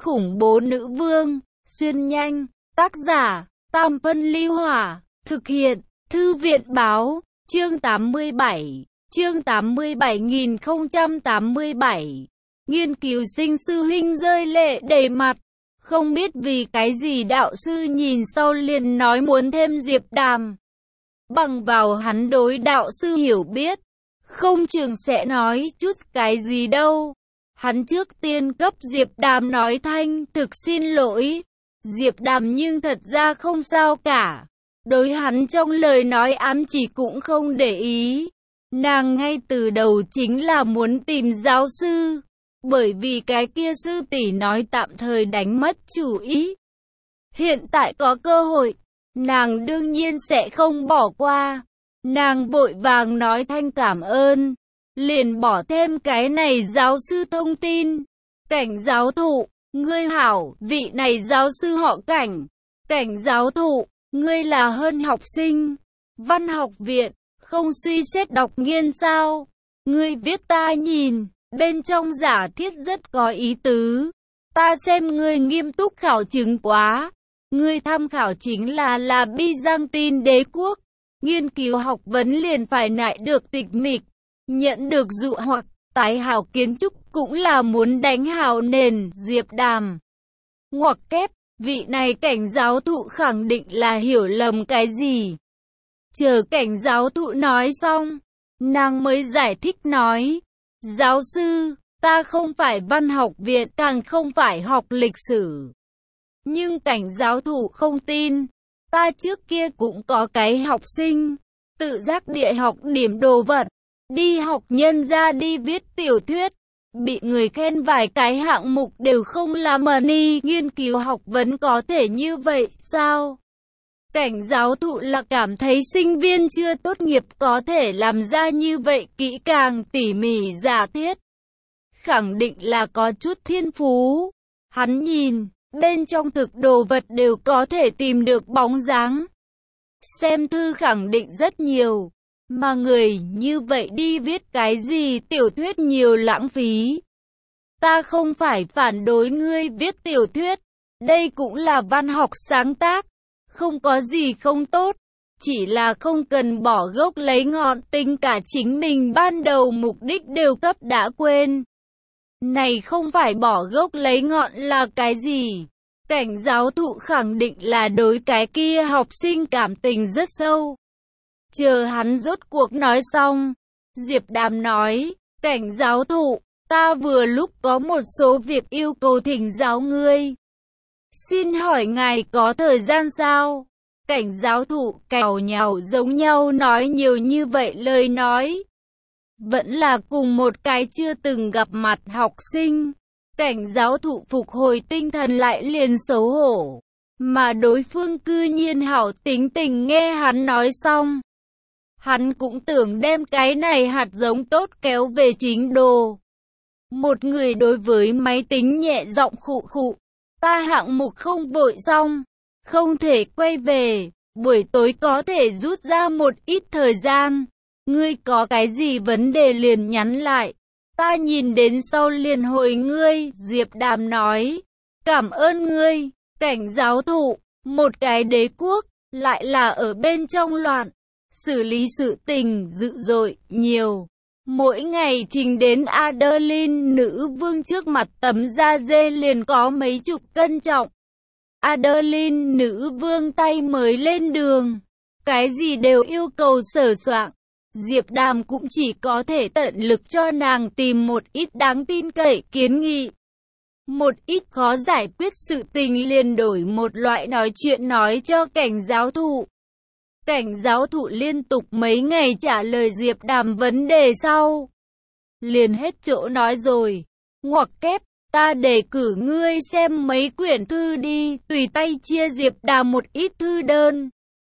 khủng bố nữ vương, xuyên nhanh, tác giả, Tam Phân Ly Hỏa, thực hiện, Thư viện Báo, chương 87, chương 87.087, nghiên cứu sinh sư huynh rơi lệ đầy mặt, không biết vì cái gì đạo sư nhìn sau liền nói muốn thêm Diệp Đàm. Bằng vào hắn đối đạo sư hiểu biết, không chừng sẽ nói chút cái gì đâu. Hắn trước tiên cấp Diệp Đàm nói thanh thực xin lỗi. Diệp Đàm nhưng thật ra không sao cả. Đối hắn trong lời nói ám chỉ cũng không để ý. Nàng ngay từ đầu chính là muốn tìm giáo sư. Bởi vì cái kia sư tỷ nói tạm thời đánh mất chủ ý. Hiện tại có cơ hội, nàng đương nhiên sẽ không bỏ qua. Nàng vội vàng nói thanh cảm ơn, liền bỏ thêm cái này giáo sư thông tin. Cảnh giáo thụ, ngươi hảo, vị này giáo sư họ Cảnh. Cảnh giáo thụ, ngươi là hơn học sinh, văn học viện, không suy xét đọc nghiên sao? Ngươi viết ta nhìn, bên trong giả thiết rất có ý tứ. Ta xem ngươi nghiêm túc khảo chứng quá. Ngươi tham khảo chính là Byzantine đế quốc. Nghiên cứu học vấn liền phải nại được tịch mịch, nhận được dụ hoặc, tái hảo kiến trúc cũng là muốn đánh hảo nền. Diệp Đàm ngoặc kép, vị này cảnh giáo thụ khẳng định là hiểu lầm cái gì. Chờ cảnh giáo thụ nói xong, nàng mới giải thích nói, giáo sư, ta không phải văn học viện, càng không phải học lịch sử. Nhưng cảnh giáo thụ không tin. Ta trước kia cũng có cái học sinh, tự giác địa học điểm đồ vật, đi học nhân ra đi viết tiểu thuyết, bị người khen vài cái hạng mục đều không làm money. Nghiên cứu học vấn có thể như vậy sao? Cảnh giáo thụ là cảm thấy sinh viên chưa tốt nghiệp có thể làm ra như vậy kỹ càng tỉ mỉ giả thiết. Khẳng định là có chút thiên phú. Hắn nhìn, bên trong thực đồ vật đều có thể tìm được bóng dáng. Xem thư khẳng định rất nhiều, mà người như vậy đi viết cái gì tiểu thuyết nhiều lãng phí. Ta không phải phản đối ngươi viết tiểu thuyết, đây cũng là văn học sáng tác, không có gì không tốt, chỉ là không cần bỏ gốc lấy ngọn, tính cả chính mình ban đầu mục đích đều cấp đã quên. Này không phải bỏ gốc lấy ngọn là cái gì? Cảnh giáo thụ khẳng định là đối cái kia học sinh cảm tình rất sâu. Chờ hắn rốt cuộc nói xong, Diệp Đàm nói, cảnh giáo thụ, ta vừa lúc có một số việc yêu cầu thỉnh giáo ngươi. Xin hỏi ngài có thời gian sao? Cảnh giáo thụ cào nhào giống nhau nói nhiều như vậy lời nói. Vẫn là cùng một cái chưa từng gặp mặt học sinh. Cảnh giáo thụ phục hồi tinh thần lại liền xấu hổ. Mà đối phương cư nhiên hảo tính tình nghe hắn nói xong. Hắn cũng tưởng đem cái này hạt giống tốt kéo về chính đồ. Một người đối với máy tính nhẹ giọng khụ khụ. Ta hạng mục không vội xong, không thể quay về, buổi tối có thể rút ra một ít thời gian. Ngươi có cái gì vấn đề liền nhắn lại. Ta nhìn đến sau liền hồi ngươi. Diệp Đàm nói, cảm ơn ngươi, cảnh giáo thụ, một cái đế quốc, lại là ở bên trong loạn, xử lý sự tình dữ dội, nhiều. Mỗi ngày trình đến Adeline nữ vương trước mặt tấm da dê liền có mấy chục cân trọng. Adeline nữ vương tay mới lên đường, cái gì đều yêu cầu sửa soạn. Diệp Đàm cũng chỉ có thể tận lực cho nàng tìm một ít đáng tin cậy kiến nghị. Một ít khó giải quyết sự tình liền đổi một loại nói chuyện nói cho cảnh giáo thụ. Cảnh giáo thụ liên tục mấy ngày trả lời Diệp Đàm vấn đề sau. Liền hết chỗ nói rồi. Ngoặc kép, ta đề cử ngươi xem mấy quyển thư đi, tùy tay chia Diệp Đàm một ít thư đơn.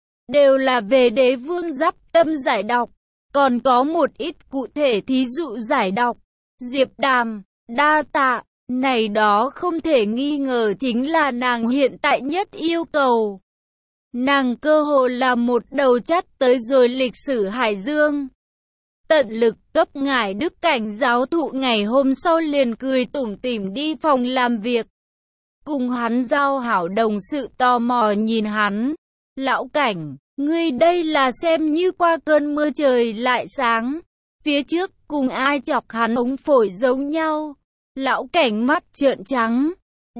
Đều là về đế vương Giáp Tâm giải đọc. Còn có một ít cụ thể thí dụ giải đọc. Diệp Đàm, đa tạ, này đó không thể nghi ngờ chính là nàng hiện tại nhất yêu cầu. Nàng cơ hồ là một đầu chắt tới rồi lịch sử Hải Dương. Tận lực cấp ngài Đức cảnh giáo thụ ngày hôm sau liền cười tủm tỉm đi phòng làm việc. cùng hắn giao hảo đồng sự tò mò nhìn hắn. Lão Cảnh, ngươi đây là xem như qua cơn mưa trời lại sáng. Phía trước cùng ai chọc hắn ống phổi giống nhau. Lão Cảnh mắt trợn trắng.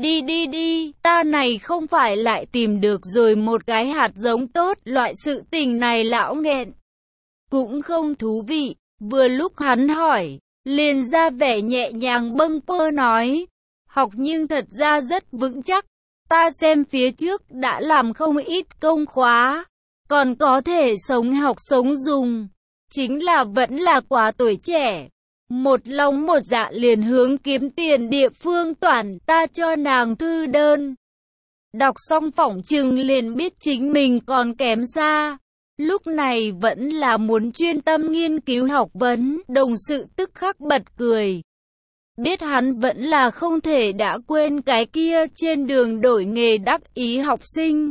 Đi, ta này không phải lại tìm được rồi một cái hạt giống tốt, loại sự tình này lão nghẹn. Cũng không thú vị, vừa lúc hắn hỏi, liền ra vẻ nhẹ nhàng bâng quơ nói, học nhưng thật ra rất vững chắc, ta xem phía trước đã làm không ít công khóa, còn có thể sống học sống dùng, chính là vẫn là quá tuổi trẻ. Một lòng một dạ liền hướng kiếm tiền địa phương toàn, ta cho nàng thư đơn. Đọc xong phỏng chừng liền biết chính mình còn kém xa. Lúc này vẫn là muốn chuyên tâm nghiên cứu học vấn, đồng sự tức khắc bật cười. Biết hắn vẫn là không thể đã quên cái kia trên đường đổi nghề đắc ý học sinh.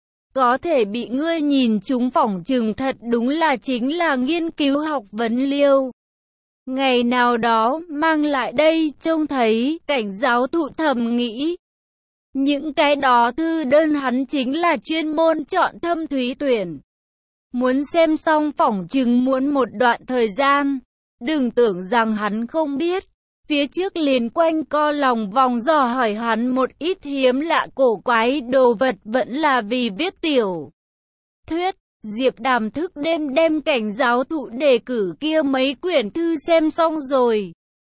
Có thể bị ngươi nhìn trúng phỏng chừng thật đúng là chính là nghiên cứu học vấn liêu. Ngày nào đó mang lại đây trông thấy, Cảnh giáo thụ thầm nghĩ. Những cái đó thư đơn hắn chính là chuyên môn chọn thâm thúy tuyển. Muốn xem xong phỏng chừng muốn một đoạn thời gian. Đừng tưởng rằng hắn không biết. Phía trước liền quanh co lòng vòng dò hỏi hắn một ít hiếm lạ cổ quái đồ vật vẫn là vì viết tiểu thuyết. Diệp Đàm thức đêm đem Cảnh giáo thụ đề cử kia mấy quyển thư xem xong rồi.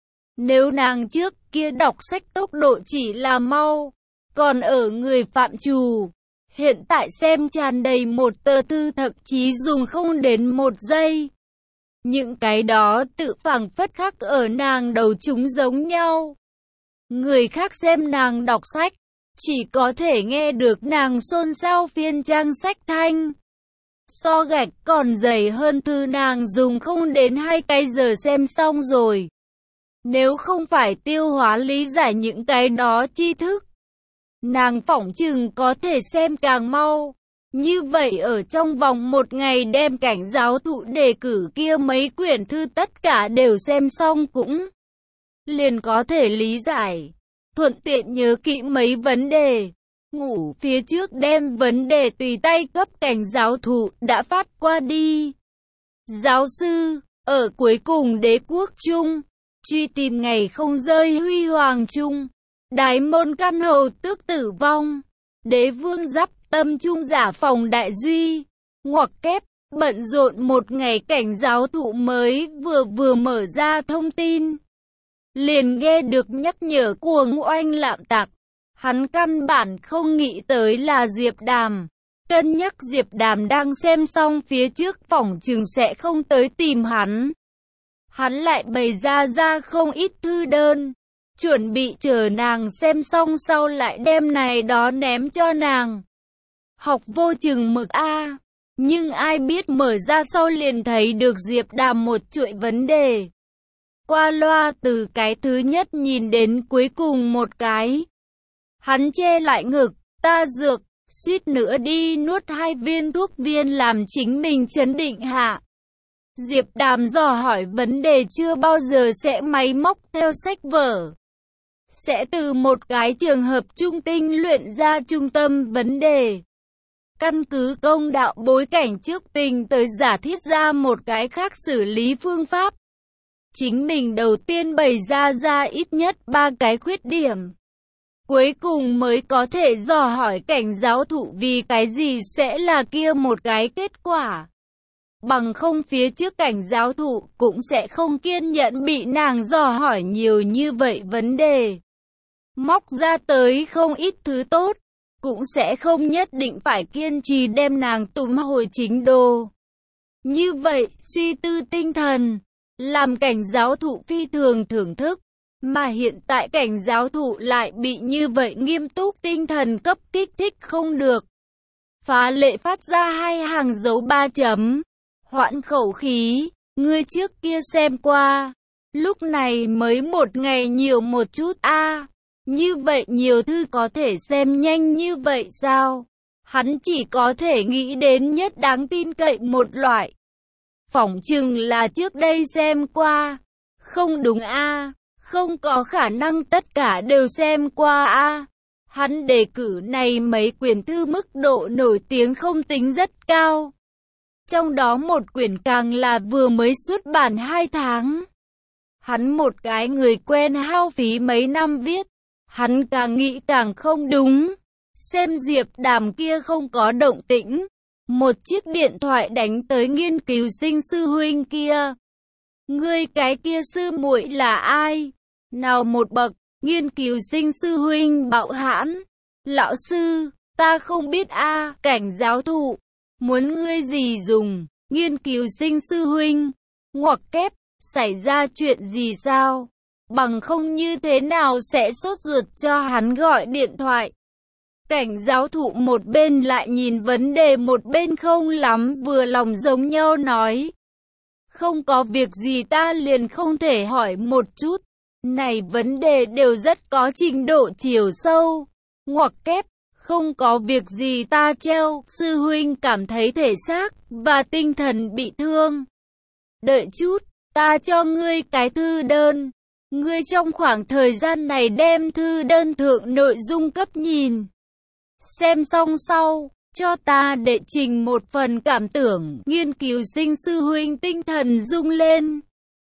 Nếu nàng trước kia đọc sách tốc độ chỉ là mau, còn ở người phạm trù, hiện tại xem tràn đầy một tờ thư thậm chí dùng không đến một giây. Những cái đó tự phảng phất khắc ở nàng đầu chúng giống nhau. Người khác xem nàng đọc sách, chỉ có thể nghe được nàng xôn xao phiên trang sách thanh. So gạch còn dày hơn thư nàng dùng không đến 2 cái giờ xem xong rồi. Nếu không phải tiêu hóa lý giải những cái đó tri thức, nàng phỏng chừng có thể xem càng mau. Như vậy ở trong vòng một ngày đem Cảnh giáo thụ đề cử kia mấy quyển thư tất cả đều xem xong cũng liền có thể lý giải. Thuận tiện nhớ kỹ mấy vấn đề. Ngủ phía trước đem vấn đề tùy tay cấp Cảnh giáo thụ đã phát qua đi. Giáo sư, ở cuối cùng đế quốc Trung, truy tìm ngày không rơi huy hoàng trung, Đái môn căn hầu tước tử vong, đế vương giáp tâm trung giả phòng đại duy, ngoặc kép, bận rộn một ngày Cảnh giáo thụ mới vừa mở ra thông tin. Liền nghe được nhắc nhở cuồng oanh lạm tạc. Hắn căn bản không nghĩ tới là Diệp Đàm. Cân nhắc Diệp Đàm đang xem xong phía trước phỏng chừng sẽ không tới tìm hắn. Hắn lại bày ra không ít thư đơn. Chuẩn bị chờ nàng xem xong sau lại đem này đó ném cho nàng. Học vô chừng mực a. Nhưng ai biết mở ra sau liền thấy được Diệp Đàm một chuỗi vấn đề. Qua loa từ cái thứ nhất nhìn đến cuối cùng một cái. Hắn che lại ngực, ta dược, suýt nữa đi nuốt 2 viên thuốc viên làm chính mình chấn định hạ. Diệp Đàm dò hỏi vấn đề chưa bao giờ sẽ máy móc theo sách vở. Sẽ từ một cái trường hợp trung tinh luyện ra trung tâm vấn đề. Căn cứ công đạo bối cảnh trước tình tới giả thiết ra một cái khác xử lý phương pháp. Chính mình đầu tiên bày ra ít nhất 3 cái khuyết điểm. Cuối cùng mới có thể dò hỏi Cảnh giáo thụ vì cái gì sẽ là kia một cái kết quả. Bằng không phía trước Cảnh giáo thụ cũng sẽ không kiên nhẫn bị nàng dò hỏi nhiều như vậy vấn đề. Móc ra tới không ít thứ tốt, cũng sẽ không nhất định phải kiên trì đem nàng túm hồi chính đồ. Như vậy, suy tư tinh thần, làm Cảnh giáo thụ phi thường thưởng thức. Mà hiện tại Cảnh giáo thụ lại bị như vậy nghiêm túc tinh thần cấp kích thích không được. Phá lệ phát ra 2 hàng dấu 3 chấm. Hoãn khẩu khí, ngươi trước kia xem qua. Lúc này mới một ngày nhiều một chút a. Như vậy nhiều thư có thể xem nhanh như vậy sao? Hắn chỉ có thể nghĩ đến nhất đáng tin cậy một loại. Phỏng chừng là trước đây xem qua. Không đúng a. Không có khả năng tất cả đều xem qua a. Hắn Hắn đề cử này mấy quyển thư mức độ nổi tiếng không tính rất cao. Trong đó một quyển càng là vừa mới xuất bản 2 tháng. Hắn một cái người quen hao phí mấy năm viết. Hắn càng nghĩ càng không đúng. Xem Diệp Đàm kia không có động tĩnh. Một chiếc điện thoại đánh tới nghiên cứu sinh sư huynh kia. Ngươi cái kia sư muội là ai? Nào một bậc, nghiên cứu sinh sư huynh bạo hãn. Lão sư, ta không biết a. Cảnh giáo thụ, muốn ngươi gì dùng? Nghiên cứu sinh sư huynh, ngoặc kép, xảy ra chuyện gì sao? Bằng không như thế nào sẽ sốt ruột cho hắn gọi điện thoại. Cảnh giáo thụ một bên lại nhìn vấn đề một bên không lắm vừa lòng giống nhau nói. Không có việc gì ta liền không thể hỏi một chút. Này vấn đề đều rất có trình độ chiều sâu. Ngoặc kép, không có việc gì ta treo. Sư huynh cảm thấy thể xác và tinh thần bị thương. Đợi chút, ta cho ngươi cái thư đơn. Ngươi trong khoảng thời gian này đem thư đơn thượng nội dung cấp nhìn. Xem xong sau, cho ta đệ trình một phần cảm tưởng. Nghiên cứu sinh sư huynh tinh thần rung lên.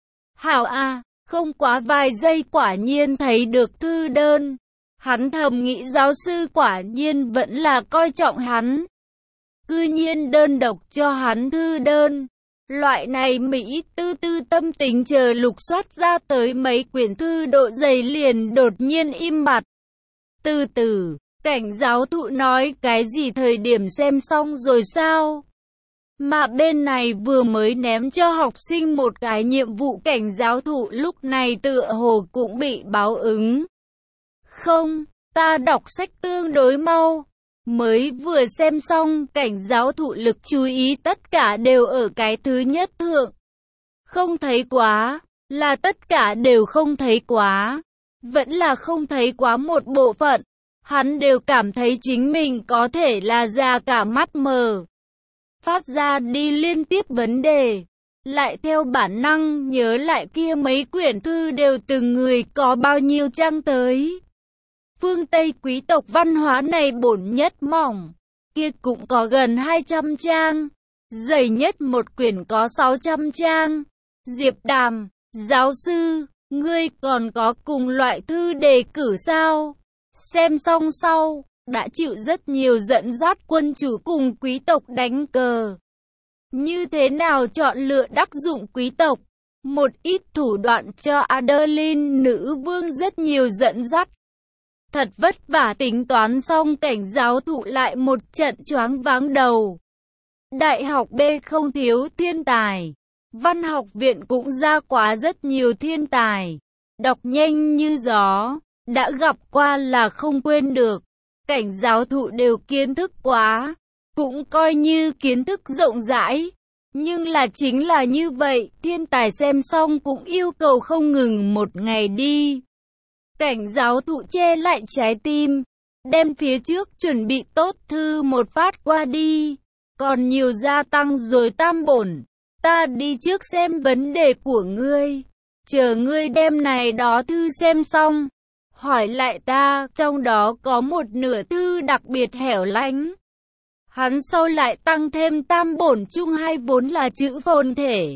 Hảo a, không quá vài giây quả nhiên thấy được thư đơn. Hắn thầm nghĩ giáo sư quả nhiên vẫn là coi trọng hắn. Cư nhiên đơn độc cho hắn thư đơn. Loại này Mỹ tư tư tâm tình chờ lục soát ra tới mấy quyển thư độ dày liền đột nhiên im bặt. Từ từ, cảnh giáo thụ nói cái gì thời điểm xem xong rồi sao? Mà bên này vừa mới ném cho học sinh một cái nhiệm vụ cảnh giáo thụ lúc này tựa hồ cũng bị báo ứng. Không, ta đọc sách tương đối mau. Mới vừa xem xong, cảnh giáo thụ lực chú ý tất cả đều ở cái thứ nhất thượng. Không thấy quá, là tất cả đều không thấy quá. Vẫn là không thấy quá một bộ phận. Hắn đều cảm thấy chính mình có thể là già cả mắt mờ. Phát ra đi liên tiếp vấn đề. Lại theo bản năng nhớ lại kia mấy quyển thư đều từng người có bao nhiêu trang tới. Phương Tây quý tộc văn hóa này bổn nhất mỏng, kia cũng có gần 200 trang, dày nhất một quyển có 600 trang. Diệp Đàm, giáo sư, ngươi còn có cùng loại thư đề cử sao? Xem xong sau, đã chịu rất nhiều dẫn dắt quân chủ cùng quý tộc đánh cờ. Như thế nào chọn lựa đắc dụng quý tộc? Một ít thủ đoạn cho Adeline nữ vương rất nhiều dẫn dắt. Thật vất vả tính toán xong cảnh giáo thụ lại một trận choáng váng đầu. Đại học B không thiếu thiên tài. Văn học viện cũng ra quá rất nhiều thiên tài. Đọc nhanh như gió. Đã gặp qua là không quên được. Cảnh giáo thụ đều kiến thức quá. Cũng coi như kiến thức rộng rãi. Nhưng là chính là như vậy. Thiên tài xem xong cũng yêu cầu không ngừng một ngày đi. Cảnh giáo thụ che lại trái tim, đem phía trước chuẩn bị tốt thư một phát qua đi, còn nhiều gia tăng rồi tam bổn. Ta đi trước xem vấn đề của ngươi, chờ ngươi đem này đó thư xem xong, hỏi lại ta, trong đó có một nửa thư đặc biệt hẻo lánh. Hắn sau lại tăng thêm tam bổn chung hai vốn là chữ phồn thể.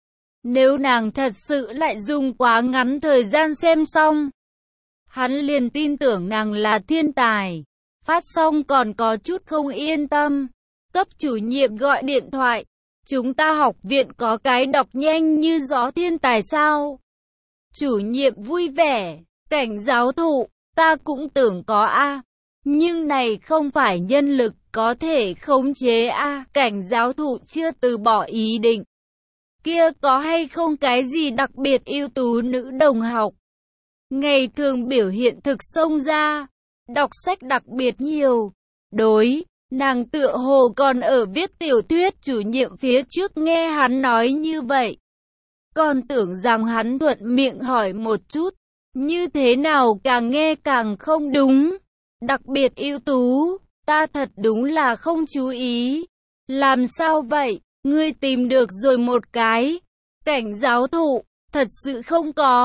Nếu nàng thật sự lại dùng quá ngắn thời gian xem xong, hắn liền tin tưởng nàng là thiên tài. Phát xong còn có chút không yên tâm. Cấp chủ nhiệm gọi điện thoại. Chúng ta học viện có cái đọc nhanh như gió thiên tài sao? Chủ nhiệm vui vẻ. Cảnh giáo thụ, ta cũng tưởng có a. Nhưng này không phải nhân lực có thể khống chế a. Cảnh giáo thụ chưa từ bỏ ý định. Kia có hay không cái gì đặc biệt ưu tú nữ đồng học? Ngày thường biểu hiện thực xông ra, đọc sách đặc biệt nhiều. Đối, nàng tựa hồ còn ở viết tiểu thuyết. Chủ nhiệm phía trước nghe hắn nói như vậy, còn tưởng rằng hắn thuận miệng hỏi một chút, như thế nào càng nghe càng không đúng. Đặc biệt ưu tú, ta thật đúng là không chú ý. Làm sao vậy, ngươi tìm được rồi một cái? Cảnh giáo thụ, thật sự không có.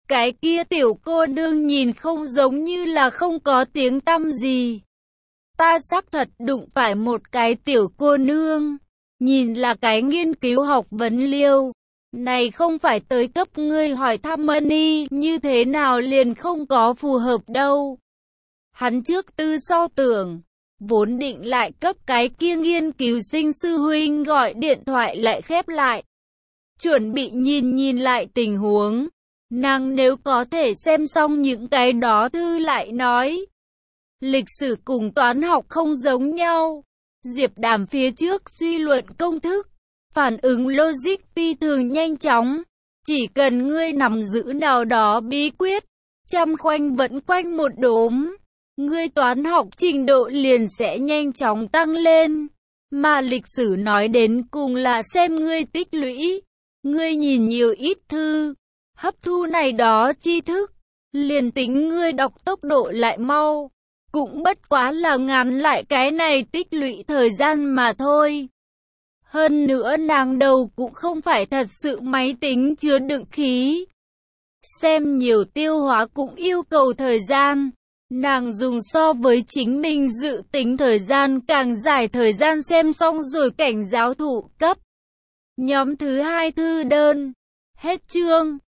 Cái kia tiểu cô nương nhìn không giống như là không có tiếng tăm gì. Ta xác thật đụng phải một cái tiểu cô nương, nhìn là cái nghiên cứu học vấn liêu. Này không phải tới cấp ngươi hỏi thăm Mani như thế nào liền không có phù hợp đâu. Hắn trước tư sau tưởng, vốn định lại cấp cái kia nghiên cứu sinh sư huynh gọi điện thoại lại khép lại. Chuẩn bị nhìn lại tình huống, nàng nếu có thể xem xong những cái đó thư lại nói. Lịch sử cùng toán học không giống nhau. Diệp Đàm phía trước suy luận công thức, phản ứng logic phi thường nhanh chóng. Chỉ cần ngươi nắm giữ nào đó bí quyết, trăm khoanh vẫn quanh một đốm, ngươi toán học trình độ liền sẽ nhanh chóng tăng lên. Mà lịch sử nói đến cùng là xem ngươi tích lũy. Ngươi nhìn nhiều ít thư, hấp thu này đó tri thức, liền tính ngươi đọc tốc độ lại mau, cũng bất quá là ngắn lại cái này tích lũy thời gian mà thôi. Hơn nữa nàng đầu cũng không phải thật sự máy tính chứa đựng khí. Xem nhiều tiêu hóa cũng yêu cầu thời gian. Nàng dùng so với chính mình dự tính thời gian càng dài thời gian xem xong rồi cảnh giáo thụ cấp. Nhóm thứ 2 thư đơn. Hết chương.